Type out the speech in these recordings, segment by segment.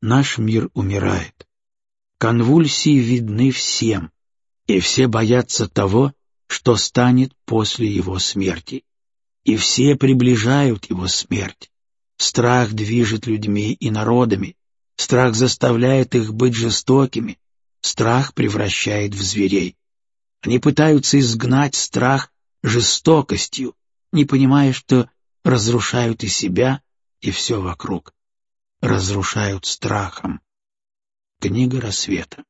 наш мир умирает. Конвульсии видны всем, и все боятся того, что станет после его смерти. И все приближают его смерть. Страх движет людьми и народами, страх заставляет их быть жестокими, страх превращает в зверей. Они пытаются изгнать страх жестокостью, не понимая, что разрушают и себя, и все вокруг. Разрушают страхом. Книга Рассвета.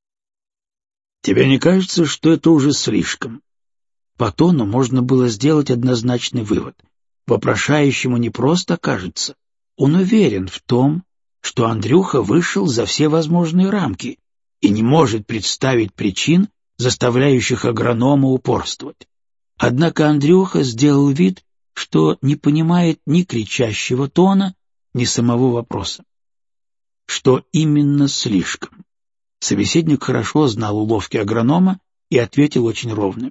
Тебе не кажется, что это уже слишком? По тону можно было сделать однозначный вывод. Вопрошающему не просто кажется, он уверен в том, что Андрюха вышел за все возможные рамки и не может представить причин, заставляющих агронома упорствовать. Однако Андрюха сделал вид, что не понимает ни кричащего тона, ни самого вопроса. Что именно слишком? Собеседник хорошо знал уловки агронома и ответил очень ровно.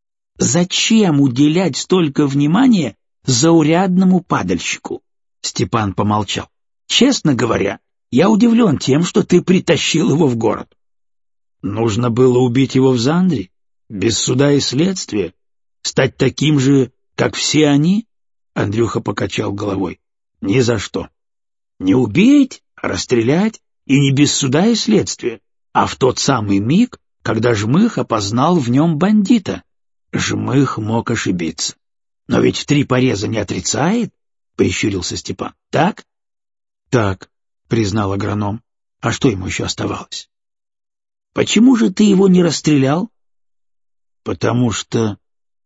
«Зачем уделять столько внимания заурядному падальщику?» Степан помолчал. «Честно говоря, я удивлен тем, что ты притащил его в город». «Нужно было убить его в Зандре, без суда и следствия, стать таким же, как все они?» Андрюха покачал головой. «Ни за что. Не убить, а расстрелять, и не без суда и следствия, а в тот самый миг, когда Жмых опознал в нем бандита. Жмых мог ошибиться. Но ведь 3 пореза не отрицает?» — прищурился Степан. «Так?» «Так», — признал агроном. «А что ему еще оставалось?» «Почему же ты его не расстрелял?» «Потому что...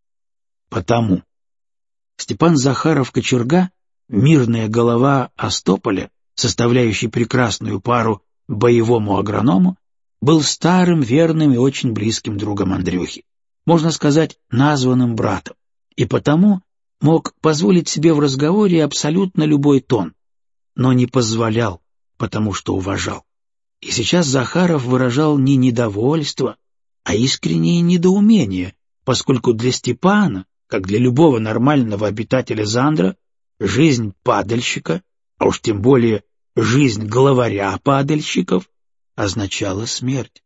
потому». Степан Захаров-Кочерга, мирная голова Остополя, составляющий прекрасную пару боевому агроному, был старым, верным и очень близким другом Андрюхи, можно сказать, названным братом, и потому мог позволить себе в разговоре абсолютно любой тон, но не позволял, потому что уважал. И сейчас Захаров выражал не недовольство, а искреннее недоумение, поскольку для Степана, как для любого нормального обитателя Зандра, жизнь падальщика, а уж тем более жизнь главаря падальщиков, означала смерть.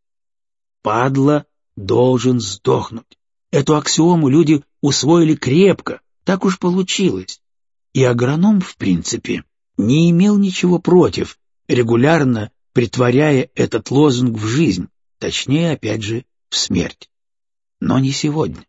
Падла должен сдохнуть. Эту аксиому люди усвоили крепко, так уж получилось. И агроном, в принципе, не имел ничего против, регулярно претворяя этот лозунг в жизнь, точнее, опять же, в смерть. Но не сегодня.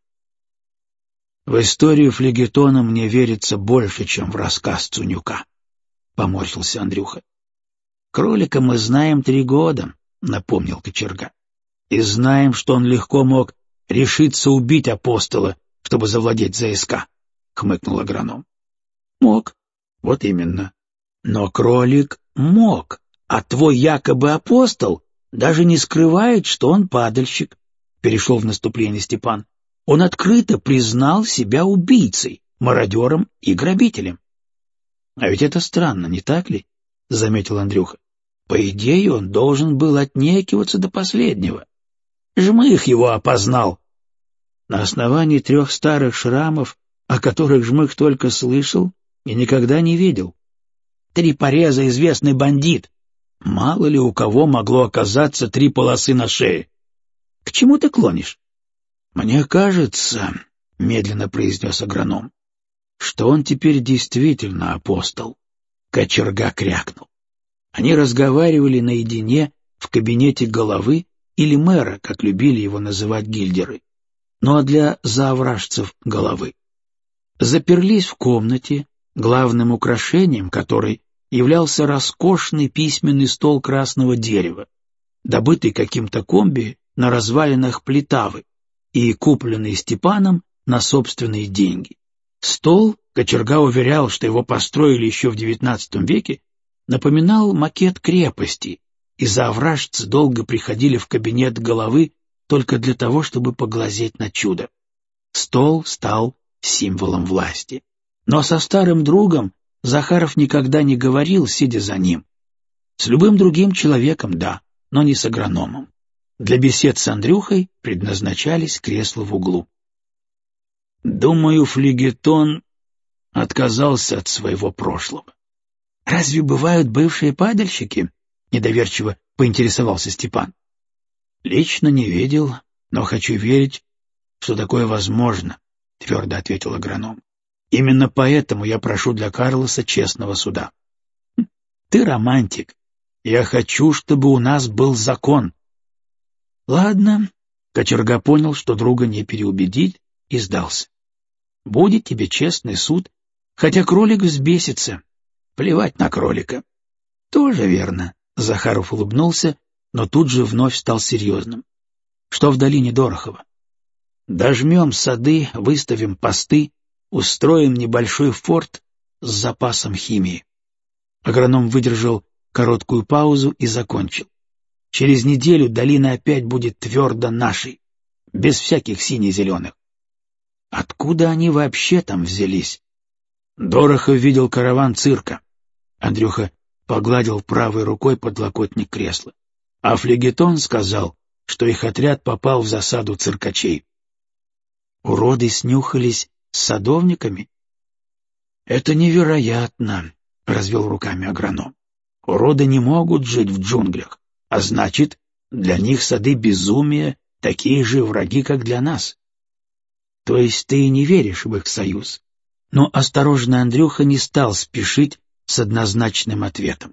В историю флегетона мне верится больше, чем в рассказ Цунюка, — поморщился Андрюха. Кролика мы знаем 3 года, — напомнил Кочерга. И знаем, что он легко мог решиться убить апостола, чтобы завладеть ЗСК, — хмыкнул агроном. Мог, вот именно. Но кролик мог, а твой якобы апостол даже не скрывает, что он падальщик, — перешел в наступление Степан. Он открыто признал себя убийцей, мародером и грабителем. — А ведь это странно, не так ли? — заметил Андрюха. — По идее, он должен был отнекиваться до последнего. Жмых его опознал. На основании 3 старых шрамов, о которых Жмых только слышал и никогда не видел. 3 пореза — известный бандит. Мало ли у кого могло оказаться 3 полосы на шее. К чему ты клонишь? — Мне кажется, — медленно произнес агроном, — что он теперь действительно апостол. Кочерга крякнул. Они разговаривали наедине в кабинете головы или мэра, как любили его называть гильдеры, но для заовражцев головы. Заперлись в комнате, главным украшением которой являлся роскошный письменный стол красного дерева, добытый каким-то комби на развалинах Плитавы и купленный Степаном на собственные деньги. Стол, Кочерга уверял, что его построили еще в XIX веке, напоминал макет крепости, и заовражцы долго приходили в кабинет головы только для того, чтобы поглазеть на чудо. Стол стал символом власти. Но со старым другом Захаров никогда не говорил, сидя за ним. С любым другим человеком, да, но не с агрономом. Для бесед с Андрюхой предназначались кресла в углу. Думаю, флегетон отказался от своего прошлого. Разве бывают бывшие падальщики? — недоверчиво поинтересовался Степан. «Лично не видел, но хочу верить, что такое возможно», — твердо ответил агроном. «Именно поэтому я прошу для Карлоса честного суда». «Ты романтик. Я хочу, чтобы у нас был закон». «Ладно», — кочерга понял, что друга не переубедить, и сдался. «Будет тебе честный суд, хотя кролик взбесится. Плевать на кролика». «Тоже верно», — Захаров улыбнулся, но тут же вновь стал серьезным. «Что в долине Дорохова?» «Дожмем сады, выставим посты, устроим небольшой форт с запасом химии». Агроном выдержал короткую паузу и закончил. «Через неделю долина опять будет твердо нашей, без всяких сине-зеленых». «Откуда они вообще там взялись?» Дорохов видел караван цирка. Андрюха погладил правой рукой подлокотник кресла. А флегетон сказал, что их отряд попал в засаду циркачей. «Уроды снюхались с садовниками?» «Это невероятно», — развел руками агроном. «Уроды не могут жить в джунглях, а значит, для них сады безумия такие же враги, как для нас». «То есть ты не веришь в их союз?» Но осторожный Андрюха не стал спешить с однозначным ответом.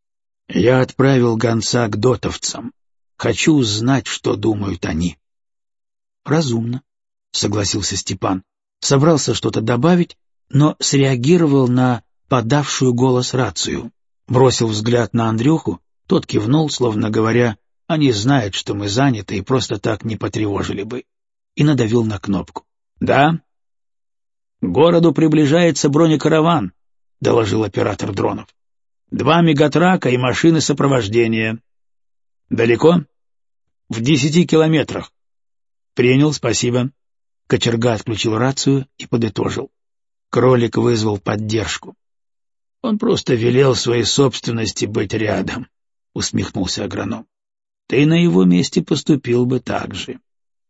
«Я отправил гонца к дотовцам. Хочу узнать, что думают они». «Разумно», — согласился Степан. Собрался что-то добавить, но среагировал на подавшую голос рацию. Бросил взгляд на Андрюху, тот кивнул, словно говоря, «Они знают, что мы заняты и просто так не потревожили бы», и надавил на кнопку. «Да?» «К городу приближается бронекараван», — доложил оператор дронов. 2 мегатрака и машины сопровождения. Далеко? В 10 километрах. Принял, спасибо. Кочерга отключил рацию и подытожил. Кролик вызвал поддержку. Он просто велел своей собственности быть рядом, усмехнулся агроном. Ты на его месте поступил бы так же.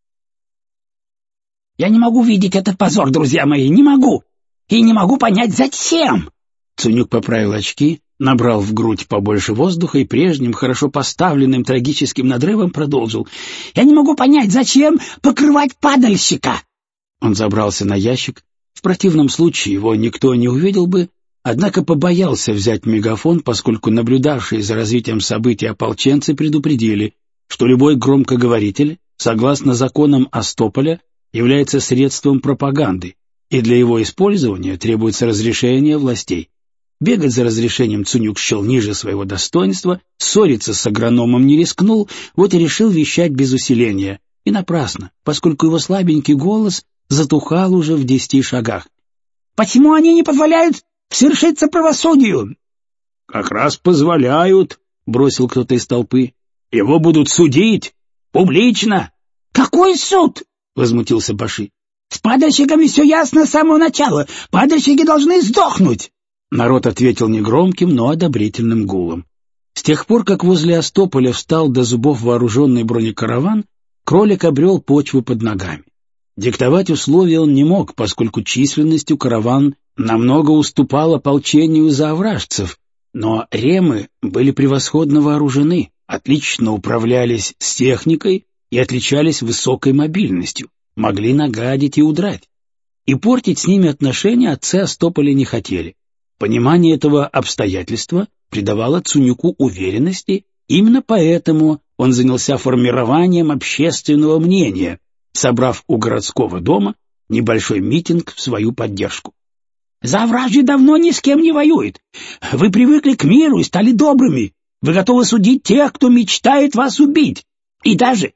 Я не могу видеть этот позор, друзья мои, не могу. И не могу понять, зачем. Цунюк поправил очки, набрал в грудь побольше воздуха и прежним, хорошо поставленным трагическим надрывом продолжил. «Я не могу понять, зачем покрывать падальщика?» Он забрался на ящик. В противном случае его никто не увидел бы, однако побоялся взять мегафон, поскольку наблюдавшие за развитием событий ополченцы предупредили, что любой громкоговоритель, согласно законам Остополя, является средством пропаганды, и для его использования требуется разрешение властей. Бегать за разрешением Цунюк счел ниже своего достоинства, ссориться с агрономом не рискнул, вот и решил вещать без усиления. И напрасно, поскольку его слабенький голос затухал уже в 10 шагах. «Почему они не позволяют свершиться правосудию?» «Как раз позволяют», — бросил кто-то из толпы. «Его будут судить. Публично». «Какой суд?» — возмутился Баши. «С падальщиками все ясно с самого начала. Падальщики должны сдохнуть». Народ ответил негромким, но одобрительным гулом. С тех пор, как возле Остополя встал до зубов вооруженный бронекараван, кролик обрел почву под ногами. Диктовать условия он не мог, поскольку численностью караван намного уступал ополчению заовражцев, но ремы были превосходно вооружены, отлично управлялись с техникой и отличались высокой мобильностью, могли нагадить и удрать. И портить с ними отношения отцы Остополя не хотели. Понимание этого обстоятельства придавало Цунюку уверенности, именно поэтому он занялся формированием общественного мнения, собрав у городского дома небольшой митинг в свою поддержку. «Заовражье давно ни с кем не воюет. Вы привыкли к миру и стали добрыми. Вы готовы судить тех, кто мечтает вас убить. И даже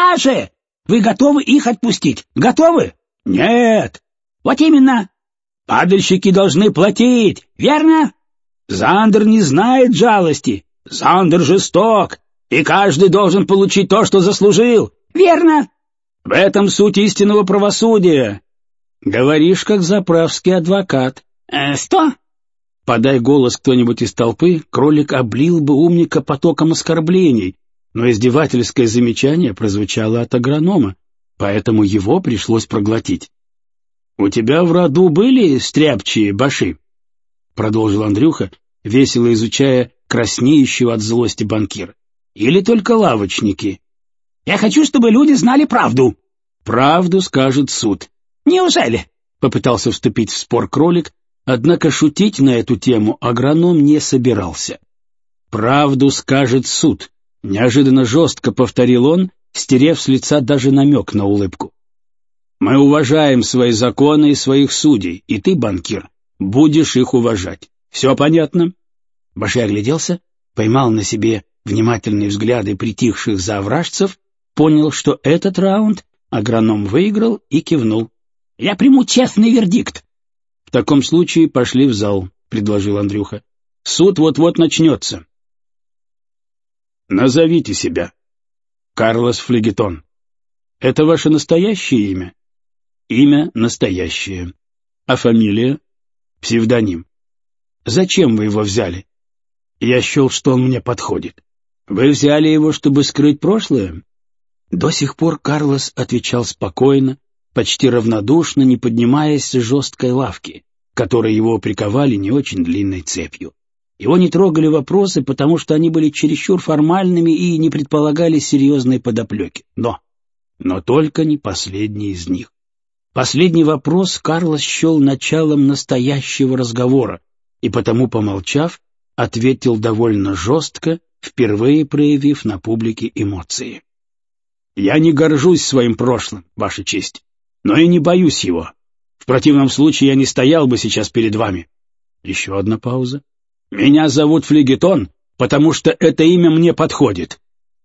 вы готовы их отпустить. Готовы? Нет. Вот именно. Падальщики должны платить, верно? Зандер не знает жалости. Зандер жесток, и каждый должен получить то, что заслужил. Верно? В этом суть истинного правосудия. Говоришь, как заправский адвокат. Что? Подай голос кто-нибудь из толпы, кролик облил бы умника потоком оскорблений, но издевательское замечание прозвучало от агронома, поэтому его пришлось проглотить. «У тебя в роду были стряпчие, Баши?» — продолжил Андрюха, весело изучая краснеющего от злости банкира. «Или только лавочники?» «Я хочу, чтобы люди знали правду». «Правду скажет суд». «Неужели?» — попытался вступить в спор кролик, однако шутить на эту тему агроном не собирался. «Правду скажет суд», — неожиданно жестко повторил он, стерев с лица даже намек на улыбку. «Мы уважаем свои законы и своих судей, и ты, банкир, будешь их уважать. Все понятно?» Баши огляделся, поймал на себе внимательные взгляды притихших заовражцев, понял, что этот раунд агроном выиграл и кивнул. «Я приму честный вердикт». «В таком случае пошли в зал», — предложил Андрюха. «Суд вот-вот начнется». «Назовите себя». «Карлос Флегетон». «Это ваше настоящее имя?» «Имя настоящее». «А фамилия?» «Псевдоним». «Зачем вы его взяли?» «Я счел, что он мне подходит». «Вы взяли его, чтобы скрыть прошлое?» До сих пор Карлос отвечал спокойно, почти равнодушно, не поднимаясь с жесткой лавки, которой его приковали не очень длинной цепью. Его не трогали вопросы, потому что они были чересчур формальными и не предполагали серьезной подоплеки. Но только не последний из них. Последний вопрос Карлос счел началом настоящего разговора, и потому, помолчав, ответил довольно жестко, впервые проявив на публике эмоции. «Я не горжусь своим прошлым, Ваша честь, но и не боюсь его. В противном случае я не стоял бы сейчас перед вами». Еще одна пауза. «Меня зовут Флегетон, потому что это имя мне подходит».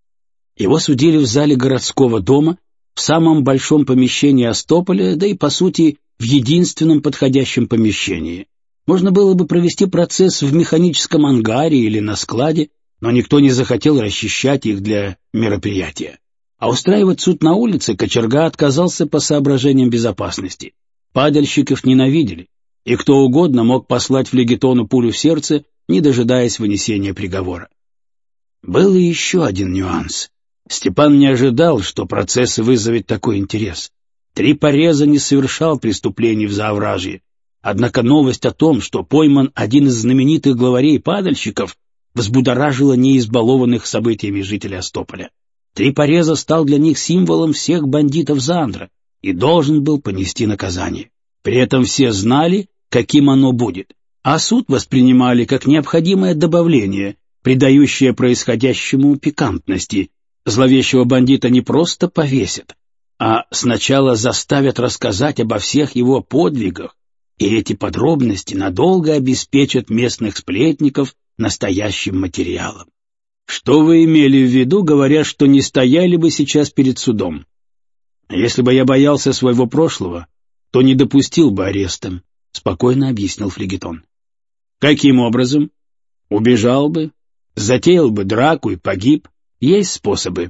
Его судили в зале городского дома, в самом большом помещении Остополя, да и, по сути, в единственном подходящем помещении. Можно было бы провести процесс в механическом ангаре или на складе, но никто не захотел расчищать их для мероприятия. А устраивать суд на улице кочерга отказался по соображениям безопасности. Падальщиков ненавидели, и кто угодно мог послать Флегетону пулю в сердце, не дожидаясь вынесения приговора. Был и еще один нюанс. Степан не ожидал, что процесс вызовет такой интерес. Трипореза не совершал преступлений в Заовражье, однако новость о том, что пойман один из знаменитых главарей падальщиков, взбудоражила неизбалованных событиями жителей Остополя. Трипореза стал для них символом всех бандитов Зандра и должен был понести наказание. При этом все знали, каким оно будет, а суд воспринимали как необходимое добавление, придающее происходящему пикантности. Зловещего бандита не просто повесят, а сначала заставят рассказать обо всех его подвигах, и эти подробности надолго обеспечат местных сплетников настоящим материалом. Что вы имели в виду, говоря, что не стояли бы сейчас перед судом? Если бы я боялся своего прошлого, то не допустил бы ареста, — спокойно объяснил Флегетон. Каким образом? Убежал бы, затеял бы драку и погиб. Есть способы.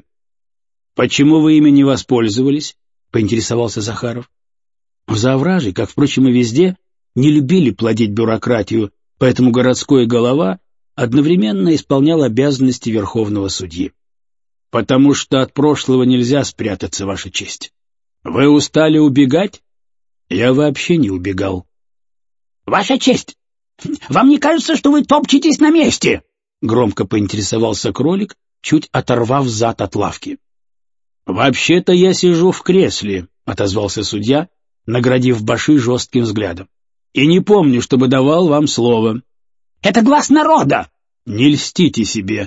Почему вы ими не воспользовались? — поинтересовался Захаров. В Заовражье, как, впрочем, и везде, не любили плодить бюрократию, поэтому городской голова одновременно исполнял обязанности верховного судьи. Потому что от прошлого нельзя спрятаться, Ваша честь. Вы устали убегать? Я вообще не убегал. Ваша честь, вам не кажется, что вы топчетесь на месте? Громко поинтересовался кролик, чуть оторвав зад от лавки. «Вообще-то я сижу в кресле», — отозвался судья, наградив Баши жестким взглядом. «И не помню, чтобы давал вам слово». «Это глас народа!» «Не льстите себе.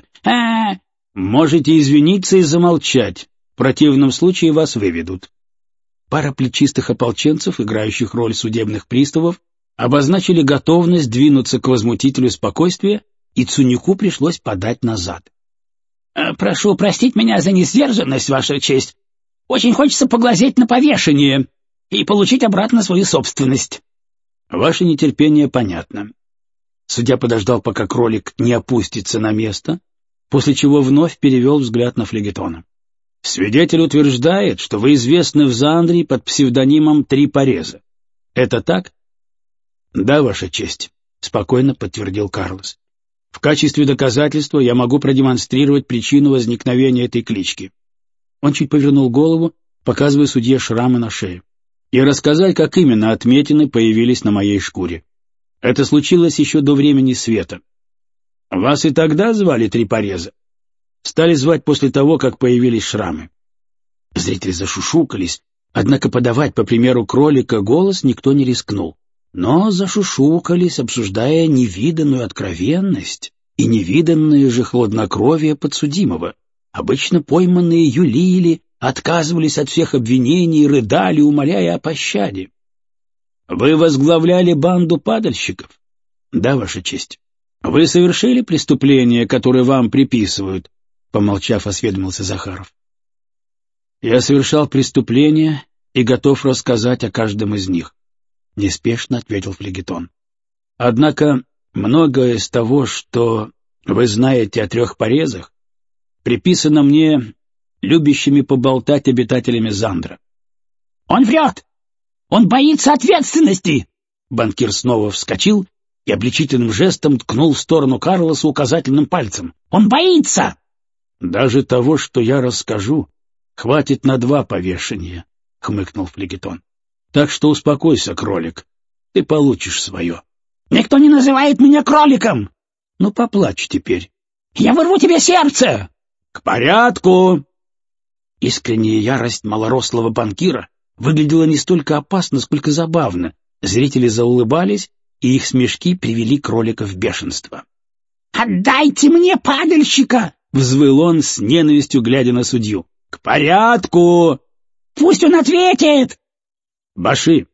Можете извиниться и замолчать. В противном случае вас выведут». Пара плечистых ополченцев, играющих роль судебных приставов, обозначили готовность двинуться к возмутителю спокойствия, и Цунюку пришлось подать назад. «Прошу простить меня за несдержанность, Ваша честь. Очень хочется поглазеть на повешение и получить обратно свою собственность». «Ваше нетерпение понятно». Судья подождал, пока кролик не опустится на место, после чего вновь перевел взгляд на Флегетона. «Свидетель утверждает, что вы известны в Заандрии под псевдонимом Трипореза. Это так?» «Да, Ваша честь», — спокойно подтвердил Карлос. «В качестве доказательства я могу продемонстрировать причину возникновения этой клички». Он чуть повернул голову, показывая судье шрамы на шее, и рассказать, как именно отметины появились на моей шкуре. Это случилось еще до времени света. Вас и тогда звали Трипореза? Стали звать после того, как появились шрамы. Зрители зашушукались, однако подавать, по примеру кролика, голос никто не рискнул. Но зашушукались, обсуждая невиданную откровенность и невиданное же хладнокровие подсудимого. Обычно пойманные юлили, отказывались от всех обвинений, рыдали, умоляя о пощаде. «Вы возглавляли банду падальщиков?» «Да, Ваша честь». «Вы совершили преступление, которое вам приписывают?» Помолчав, осведомился Захаров. «Я совершал преступления и готов рассказать о каждом из них», — неспешно ответил флегетон. «Однако многое из того, что вы знаете о трех порезах, приписано мне любящими поболтать обитателями Зандра». «Он врет! Он боится ответственности!» Банкир снова вскочил и обличительным жестом ткнул в сторону Карлоса указательным пальцем. «Он боится!» «Даже того, что я расскажу, хватит на 2 повешения», — хмыкнул флегетон. «Так что успокойся, кролик, ты получишь свое». «Никто не называет меня кроликом!» «Ну, поплачь теперь». «Я вырву тебе сердце!» «К порядку!» Искренняя ярость малорослого банкира выглядела не столько опасно, сколько забавно. Зрители заулыбались, и их смешки привели кролика в бешенство. «Отдайте мне падальщика!» — взвыл он с ненавистью, глядя на судью. «К порядку!» «Пусть он ответит!» «Баши!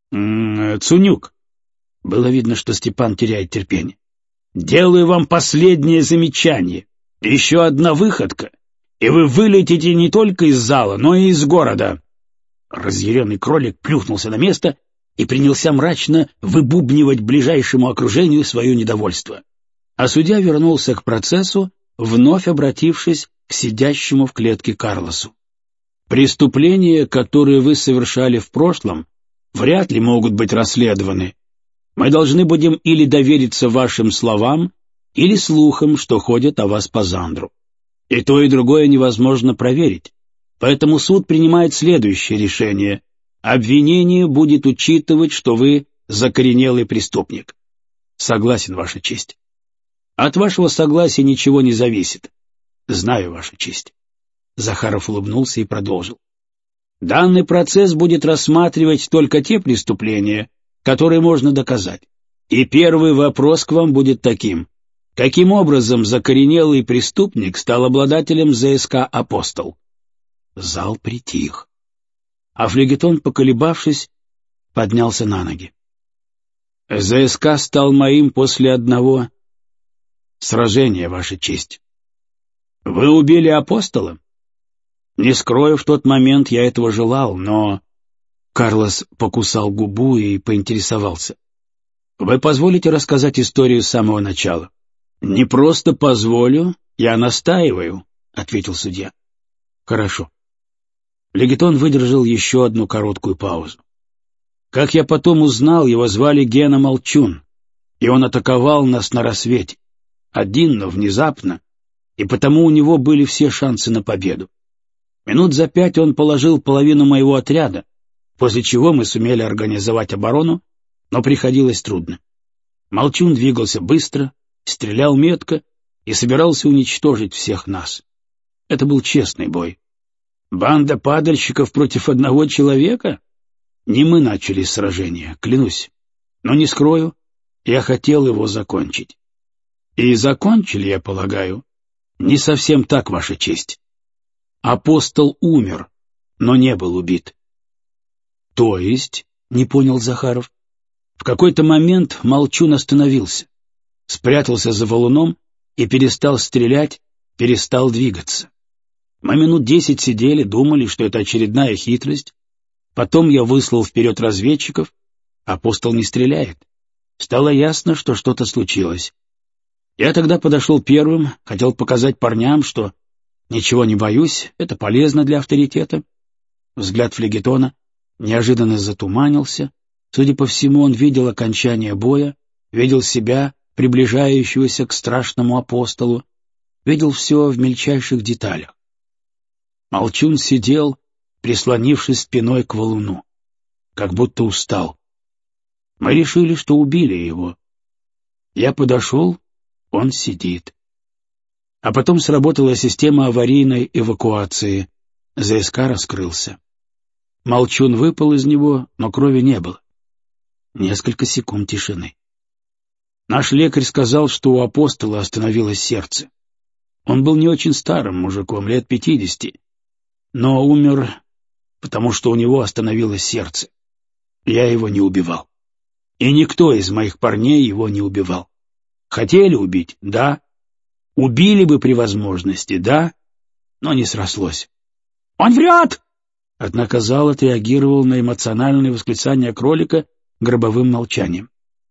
Цунюк!» Было видно, что Степан теряет терпение. «Делаю вам последнее замечание. Еще одна выходка, и вы вылетите не только из зала, но и из города». Разъяренный кролик плюхнулся на место и принялся мрачно выбубнивать ближайшему окружению свое недовольство. А судья вернулся к процессу, вновь обратившись к сидящему в клетке Карлосу. «Преступления, которые вы совершали в прошлом, вряд ли могут быть расследованы. Мы должны будем или довериться вашим словам, или слухам, что ходят о вас по Зандру. И то, и другое невозможно проверить. Поэтому суд принимает следующее решение. Обвинение будет учитывать, что вы закоренелый преступник. Согласен, Ваша честь. От вашего согласия ничего не зависит. Знаю, Ваша честь». Захаров улыбнулся и продолжил. «Данный процесс будет рассматривать только те преступления, которые можно доказать. И первый вопрос к вам будет таким. Каким образом закоренелый преступник стал обладателем ЗСК «Апостол»?» Зал притих. А флегетон, поколебавшись, поднялся на ноги. «ЗСК стал моим после одного сражения, Ваша честь». «Вы убили апостола?» «Не скрою, в тот момент я этого желал, но...» Карлос покусал губу и поинтересовался. «Вы позволите рассказать историю с самого начала?» «Не просто позволю, я настаиваю», — ответил судья. «Хорошо». Флегетон выдержал еще одну короткую паузу. «Как я потом узнал, его звали Гена Молчун, и он атаковал нас на рассвете. Один, но внезапно, и потому у него были все шансы на победу. Минут за 5 он положил половину моего отряда, после чего мы сумели организовать оборону, но приходилось трудно. Молчун двигался быстро, стрелял метко и собирался уничтожить всех нас. Это был честный бой. Банда падальщиков против одного человека? Не мы начали сражение, клянусь. Но не скрою, я хотел его закончить. И закончили, я полагаю, не совсем так, Ваша честь. Апостол умер, но не был убит. То есть, не понял Захаров, в какой-то момент Молчун остановился, спрятался за валуном и перестал стрелять, перестал двигаться. Мы минут 10 сидели, думали, что это очередная хитрость. Потом я выслал вперед разведчиков. Апостол не стреляет. Стало ясно, что что-то случилось. Я тогда подошел первым, хотел показать парням, что ничего не боюсь, это полезно для авторитета. Взгляд флегетона неожиданно затуманился. Судя по всему, он видел окончание боя, видел себя, приближающегося к страшному апостолу, видел все в мельчайших деталях. Молчун сидел, прислонившись спиной к валуну, как будто устал. Мы решили, что убили его. Я подошел Он сидит. А потом сработала система аварийной эвакуации. ЗСК раскрылся. Молчун выпал из него, но крови не было. Несколько секунд тишины. Наш лекарь сказал, что у апостола остановилось сердце. Он был не очень старым мужиком, лет 50, но умер, потому что у него остановилось сердце. Я его не убивал. И никто из моих парней его не убивал. Хотели убить? Да. Убили бы при возможности? Да. Но не срослось. «Он врет!» Однако зал отреагировал на эмоциональное восклицание кролика гробовым молчанием.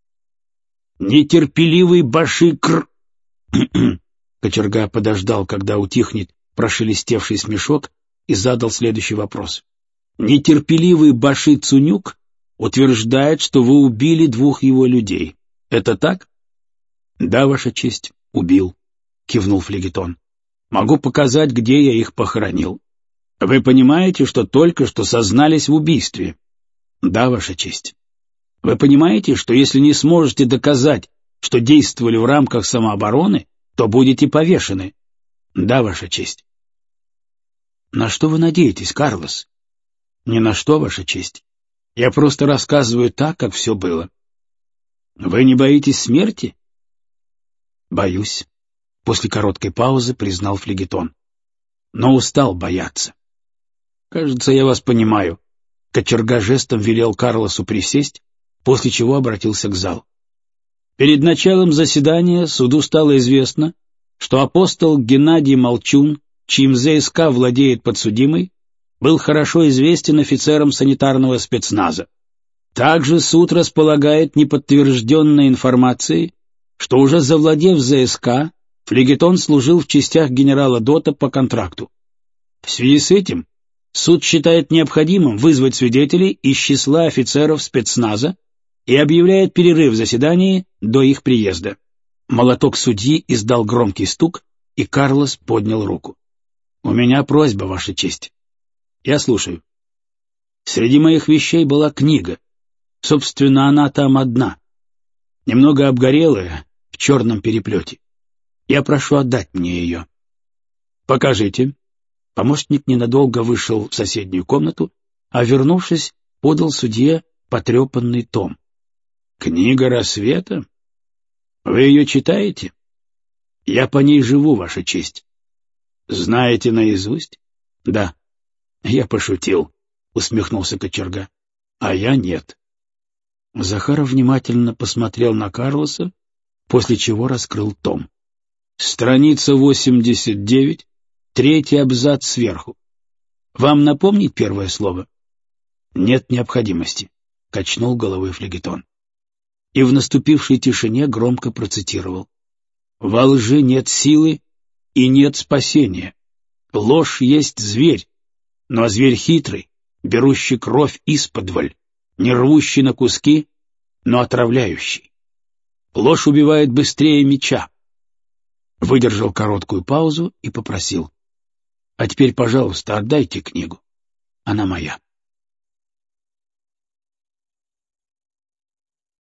«Нетерпеливый башикр!» Кочерга подождал, когда утихнет прошелестевший смешок, и задал следующий вопрос. «Нетерпеливый Баши Цунюк утверждает, что вы убили 2 его людей. Это так?» «Да, Ваша честь, убил», — кивнул флегетон. «Могу показать, где я их похоронил. Вы понимаете, что только что сознались в убийстве?» «Да, Ваша честь». «Вы понимаете, что если не сможете доказать, что действовали в рамках самообороны, то будете повешены?» «Да, Ваша честь». «На что вы надеетесь, Карлос?» «Ни на что, Ваша честь. Я просто рассказываю так, как все было». «Вы не боитесь смерти?» «Боюсь», — после короткой паузы признал флегетон. «Но устал бояться». «Кажется, я вас понимаю». Кочерга жестом велел Карлосу присесть, после чего обратился к залу. Перед началом заседания суду стало известно, что апостол Геннадий Молчун, чьим ЗСК владеет подсудимый, был хорошо известен офицерам санитарного спецназа. Также суд располагает неподтвержденной информацией, что уже завладев ЗСК, флегетон служил в частях генерала Дота по контракту. В связи с этим суд считает необходимым вызвать свидетелей из числа офицеров спецназа и объявляет перерыв в заседании до их приезда. Молоток судьи издал громкий стук, и Карлос поднял руку. «У меня просьба, Ваша честь». «Я слушаю». «Среди моих вещей была книга. Собственно, она там одна. Немного обгорелая, в черном переплете. Я прошу отдать мне ее». «Покажите». Помощник ненадолго вышел в соседнюю комнату, а, вернувшись, подал судье потрепанный том. «Книга рассвета? Вы ее читаете?» «Я по ней живу, Ваша честь». «Знаете наизусть?» «Да». «Я пошутил», — усмехнулся Кочерга. «А я нет». Захаров внимательно посмотрел на Карлоса, после чего раскрыл том. «Страница 89, 3-й абзац сверху. Вам напомнить первое слово?» «Нет необходимости», — качнул головой флегетон. И в наступившей тишине громко процитировал. «Во лжи нет силы и нет спасения. Ложь есть зверь, но зверь хитрый, берущий кровь исподволь, не рвущий на куски, но отравляющий. Ложь убивает быстрее меча». Выдержал короткую паузу и попросил. «А теперь, пожалуйста, отдайте книгу. Она моя».